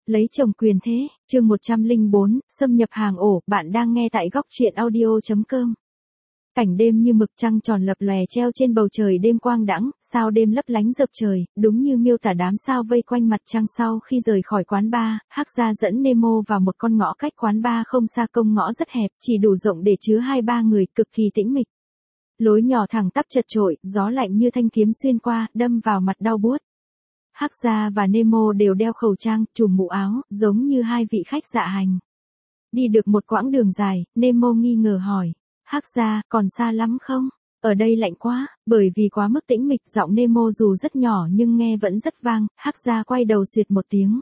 lấy chồng quyền thế, chương 104, xâm nhập hàng ổ, bạn đang nghe tại góc truyện audio.com. Cảnh đêm như mực, trăng tròn lập lòe treo trên bầu trời đêm quang đãng, sao đêm lấp lánh rực trời, đúng như miêu tả đám sao vây quanh mặt trăng. Sau khi rời khỏi quán bar, Hắc Gia dẫn Nemo vào một con ngõ cách quán bar không xa, công ngõ rất hẹp, chỉ đủ rộng để chứa 2-3 người, cực kỳ tĩnh mịch. Lối nhỏ thẳng tắp chật chội, gió lạnh như thanh kiếm xuyên qua, đâm vào mặt đau buốt. Hắc Gia và Nemo đều đeo khẩu trang, trùm mũ áo, giống như hai vị khách dạ hành. Đi được một quãng đường dài, Nemo nghi ngờ hỏi, Hắc Gia, còn xa lắm không? Ở đây lạnh quá. Bởi vì quá mức tĩnh mịch, giọng Nemo dù rất nhỏ nhưng nghe vẫn rất vang. Hắc Gia quay đầu xuyệt một tiếng.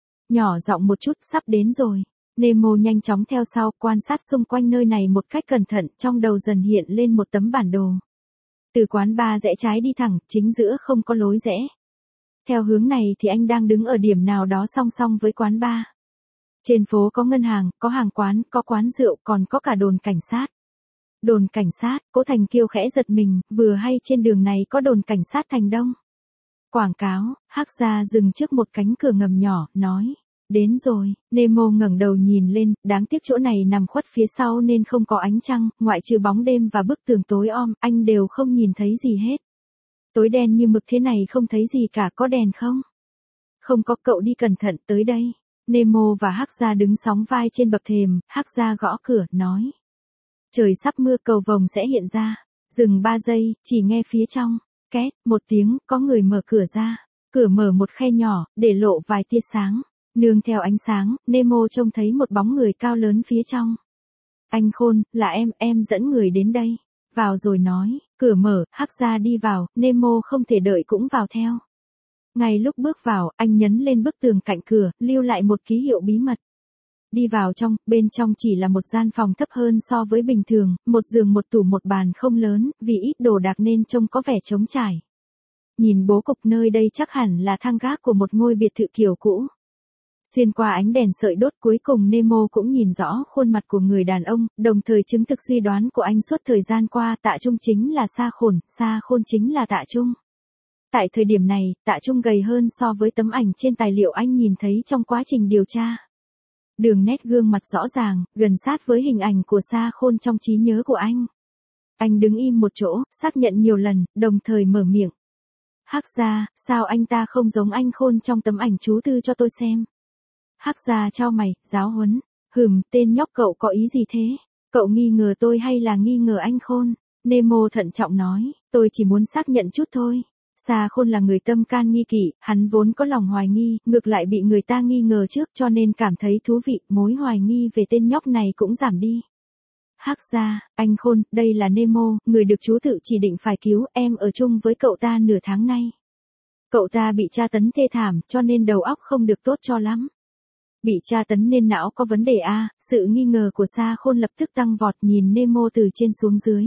Nhỏ giọng một chút, sắp đến rồi. Nemo nhanh chóng theo sau, quan sát xung quanh nơi này một cách cẩn thận, trong đầu dần hiện lên một tấm bản đồ. Từ quán bar rẽ trái đi thẳng, chính giữa không có lối rẽ. Theo hướng này thì anh đang đứng ở điểm nào đó song song với quán bar. Trên phố có ngân hàng, có hàng quán, có quán rượu, còn có cả đồn cảnh sát. Đồn cảnh sát, Cố Thành Kiêu khẽ giật mình, vừa hay trên đường này có đồn cảnh sát Thành Đông. Quảng cáo, Hắc Gia dừng trước một cánh cửa ngầm nhỏ, nói, đến rồi. Nemo ngẩng đầu nhìn lên, đáng tiếc chỗ này nằm khuất phía sau nên không có ánh trăng, ngoại trừ bóng đêm và bức tường tối om, anh đều không nhìn thấy gì hết. Tối đen như mực thế này không thấy gì cả, có đèn không? Không có, cậu đi cẩn thận, tới đây. Nemo và Hắc Gia đứng sóng vai trên bậc thềm, Hắc Gia gõ cửa, nói. Trời sắp mưa, cầu vồng sẽ hiện ra. Dừng 3 giây, chỉ nghe phía trong. Két, một tiếng, có người mở cửa ra. Cửa mở một khe nhỏ, để lộ vài tia sáng. Nương theo ánh sáng, Nemo trông thấy một bóng người cao lớn phía trong. Anh Khôn, là em dẫn người đến đây. Vào rồi nói, cửa mở, Hắc Gia đi vào, Nemo không thể đợi cũng vào theo. Ngay lúc bước vào, anh nhấn lên bức tường cạnh cửa, lưu lại một ký hiệu bí mật. Đi vào trong, bên trong chỉ là một gian phòng thấp hơn so với bình thường, một giường một tủ một bàn không lớn, vì ít đồ đạc nên trông có vẻ trống trải. Nhìn bố cục nơi đây chắc hẳn là thang gác của một ngôi biệt thự kiểu cũ. Xuyên qua ánh đèn sợi đốt, cuối cùng Nemo cũng nhìn rõ khuôn mặt của người đàn ông, đồng thời chứng thực suy đoán của anh suốt thời gian qua, Tạ Trung chính là Sa Khôn chính là Tạ Trung. Tại thời điểm này, Tạ Trung gầy hơn so với tấm ảnh trên tài liệu anh nhìn thấy trong quá trình điều tra. Đường nét gương mặt rõ ràng, gần sát với hình ảnh của Sa Khôn trong trí nhớ của anh. Anh đứng im một chỗ, xác nhận nhiều lần, đồng thời mở miệng. Hắc Gia, sao anh ta không giống anh Khôn trong tấm ảnh chú tư cho tôi xem? Hắc Gia chau mày, giáo huấn. Tên nhóc cậu có ý gì thế? Cậu nghi ngờ tôi hay là nghi ngờ anh Khôn? Nemo thận trọng nói, tôi chỉ muốn xác nhận chút thôi. Sa Khôn là người tâm can nghi kỷ, hắn vốn có lòng hoài nghi, ngược lại bị người ta nghi ngờ trước cho nên cảm thấy thú vị, mối hoài nghi về tên nhóc này cũng giảm đi. Hắc Gia, anh Khôn, đây là Nemo, người được chú tự chỉ định phải cứu, em ở chung với cậu ta nửa tháng nay. Cậu ta bị tra tấn thê thảm cho nên đầu óc không được tốt cho lắm. Bị tra tấn nên não có vấn đề à? Sự nghi ngờ của Sa Khôn lập tức tăng vọt, nhìn Nemo từ trên xuống dưới.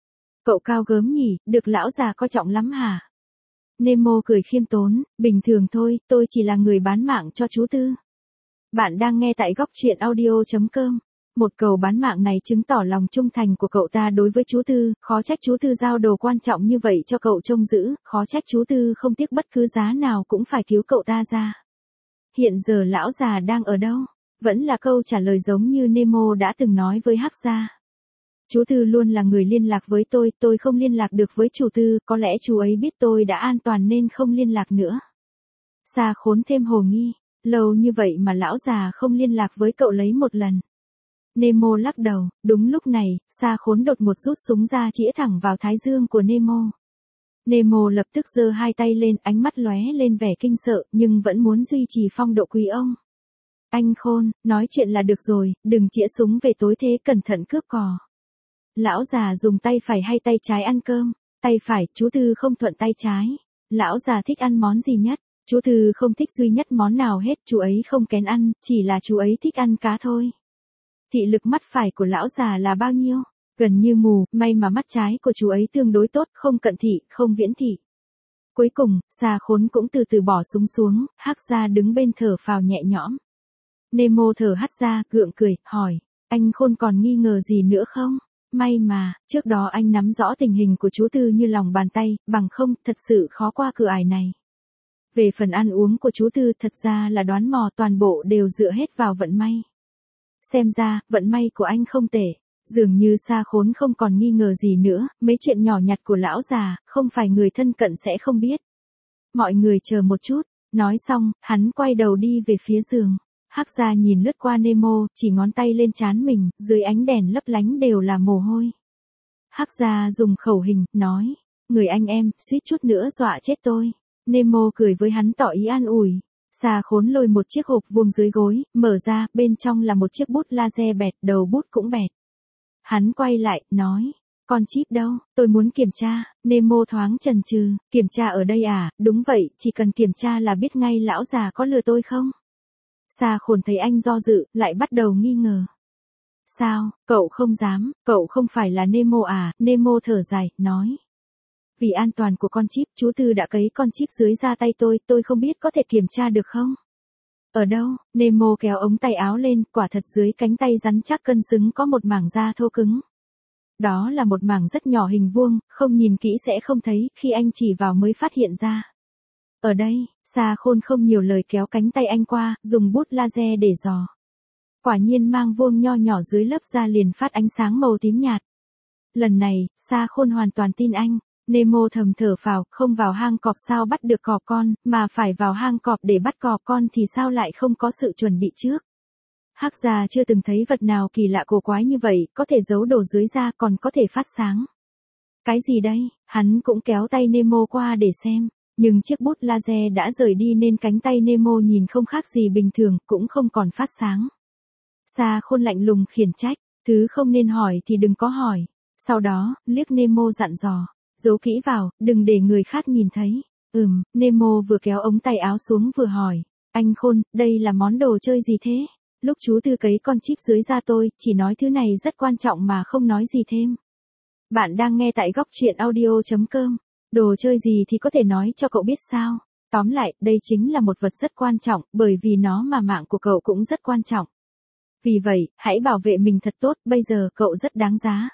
Cậu cao gớm nhỉ, được lão già coi trọng lắm hả? Nemo cười khiêm tốn, bình thường thôi, tôi chỉ là người bán mạng cho chú Tư. Bạn đang nghe tại góc truyện audio.com. Một câu bán mạng này chứng tỏ lòng trung thành của cậu ta đối với chú Tư, khó trách chú Tư giao đồ quan trọng như vậy cho cậu trông giữ, khó trách chú Tư không tiếc bất cứ giá nào cũng phải cứu cậu ta ra. Hiện giờ lão già đang ở đâu? Vẫn là câu trả lời giống như Nemo đã từng nói với Hắc Gia. Chú Tư luôn là người liên lạc với tôi không liên lạc được với chủ Tư, có lẽ chú ấy biết tôi đã an toàn nên không liên lạc nữa. Sa Khôn thêm hồ nghi, lâu như vậy mà lão già không liên lạc với cậu lấy một lần. Nemo lắc đầu, đúng lúc này, Sa Khôn đột ngột rút súng ra chĩa thẳng vào thái dương của Nemo. Nemo lập tức giơ hai tay lên, ánh mắt lóe lên vẻ kinh sợ, nhưng vẫn muốn duy trì phong độ quý ông. Anh Khôn, nói chuyện là được rồi, đừng chĩa súng về tối thế, cẩn thận cướp cò. Lão già dùng tay phải hay tay trái ăn cơm? Tay phải, chú Tư không thuận tay trái. Lão già thích ăn món gì nhất? Chú Tư không thích duy nhất món nào hết, chú ấy không kén ăn, chỉ là chú ấy thích ăn cá thôi. Thị lực mắt phải của lão già là bao nhiêu? Gần như mù, may mà mắt trái của chú ấy tương đối tốt, không cận thị, không viễn thị. Cuối cùng, Sa Khôn cũng từ từ bỏ súng xuống, Hắc Gia đứng bên thở phào nhẹ nhõm. Nemo thở hắt ra, gượng cười, hỏi, anh Khôn còn nghi ngờ gì nữa không? May mà, trước đó anh nắm rõ tình hình của chú Tư như lòng bàn tay, bằng không, thật sự khó qua cửa ải này. Về phần ăn uống của chú Tư thật ra là đoán mò, toàn bộ đều dựa hết vào vận may. Xem ra, vận may của anh không tệ. Dường như Sa Khốn không còn nghi ngờ gì nữa, mấy chuyện nhỏ nhặt của lão già, không phải người thân cận sẽ không biết. Mọi người chờ một chút, nói xong, hắn quay đầu đi về phía giường. Hắc Gia nhìn lướt qua Nemo, chỉ ngón tay lên trán mình, dưới ánh đèn lấp lánh đều là mồ hôi. Hắc Gia dùng khẩu hình, nói, người anh em, suýt chút nữa dọa chết tôi. Nemo cười với hắn tỏ ý an ủi. Sa Khốn lôi một chiếc hộp vuông dưới gối, mở ra, bên trong là một chiếc bút laser bẹt, đầu bút cũng bẹt. Hắn quay lại, nói, con chip đâu, tôi muốn kiểm tra. Nemo thoáng chần chừ, kiểm tra ở đây à, đúng vậy, chỉ cần kiểm tra là biết ngay lão già có lừa tôi không. Sa Khốn thấy anh do dự, lại bắt đầu nghi ngờ. Sao, cậu không dám, cậu không phải là Nemo à, Nemo thở dài, nói. Vì an toàn của con chip, chú Tư đã cấy con chip dưới da tay tôi không biết có thể kiểm tra được không? Ở đâu? Nemo kéo ống tay áo lên, quả thật dưới cánh tay rắn chắc cân xứng có một mảng da thô cứng. Đó là một mảng rất nhỏ hình vuông, không nhìn kỹ sẽ không thấy, khi anh chỉ vào mới phát hiện ra. Ở đây, Sa Khôn không nhiều lời kéo cánh tay anh qua, dùng bút laser để dò. Quả nhiên mang vuông nho nhỏ dưới lớp da liền phát ánh sáng màu tím nhạt. Lần này, Sa Khôn hoàn toàn tin anh. Nemo thầm thở phào, không vào hang cọp sao bắt được cọp con, mà phải vào hang cọp để bắt cọp con thì sao lại không có sự chuẩn bị trước. Hắc Gia chưa từng thấy vật nào kỳ lạ cổ quái như vậy, có thể giấu đồ dưới da còn có thể phát sáng. Cái gì đây? Hắn cũng kéo tay Nemo qua để xem, nhưng chiếc bút laser đã rời đi nên cánh tay Nemo nhìn không khác gì bình thường, cũng không còn phát sáng. Sa Khôn lạnh lùng khiển trách, thứ không nên hỏi thì đừng có hỏi. Sau đó, liếc Nemo dặn dò. Giấu kỹ vào, đừng để người khác nhìn thấy. Nemo vừa kéo ống tay áo xuống vừa hỏi. Anh Khôn, đây là món đồ chơi gì thế? Lúc chú Tư cấy con chip dưới da tôi, chỉ nói thứ này rất quan trọng mà không nói gì thêm. Bạn đang nghe tại góc truyện audio.com. Đồ chơi gì thì có thể nói cho cậu biết sao? Tóm lại, đây chính là một vật rất quan trọng, bởi vì nó mà mạng của cậu cũng rất quan trọng. Vì vậy, hãy bảo vệ mình thật tốt, bây giờ cậu rất đáng giá.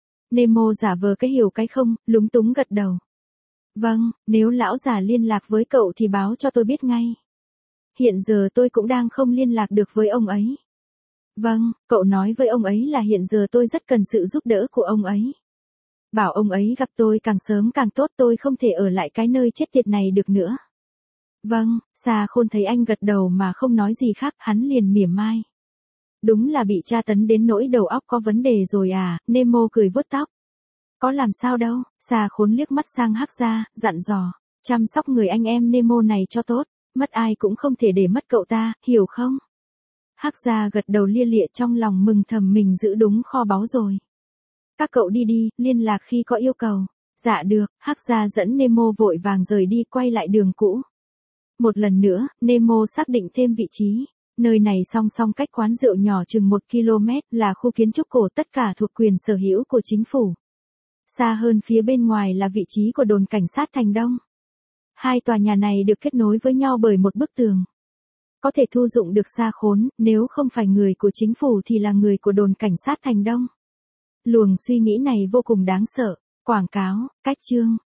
Nemo giả vờ cái hiểu cái không, lúng túng gật đầu. Vâng, nếu lão già liên lạc với cậu thì báo cho tôi biết ngay. Hiện giờ tôi cũng đang không liên lạc được với ông ấy. Vâng, cậu nói với ông ấy là hiện giờ tôi rất cần sự giúp đỡ của ông ấy. Bảo ông ấy gặp tôi càng sớm càng tốt, tôi không thể ở lại cái nơi chết tiệt này được nữa. Vâng, Sa Khôn thấy anh gật đầu mà không nói gì khác, hắn liền mỉa mai. Đúng là bị tra tấn đến nỗi đầu óc có vấn đề rồi à, Nemo cười vuốt tóc. Có làm sao đâu, Sa Khốn liếc mắt sang Hắc Gia, dặn dò. Chăm sóc người anh em Nemo này cho tốt, mất ai cũng không thể để mất cậu ta, hiểu không? Hắc Gia gật đầu lia lịa trong lòng mừng thầm mình giữ đúng kho báu rồi. Các cậu đi đi, liên lạc khi có yêu cầu. Dạ được, Hắc Gia dẫn Nemo vội vàng rời đi quay lại đường cũ. Một lần nữa, Nemo xác định thêm vị trí. Nơi này song song cách quán rượu nhỏ chừng 1 km là khu kiến trúc cổ, tất cả thuộc quyền sở hữu của chính phủ. Xa hơn phía bên ngoài là vị trí của đồn cảnh sát Thành Đông. Hai tòa nhà này được kết nối với nhau bởi một bức tường. Có thể thu dụng được Sa Khốn, nếu không phải người của chính phủ thì là người của đồn cảnh sát Thành Đông. Luồng suy nghĩ này vô cùng đáng sợ. Quảng cáo, cách chương.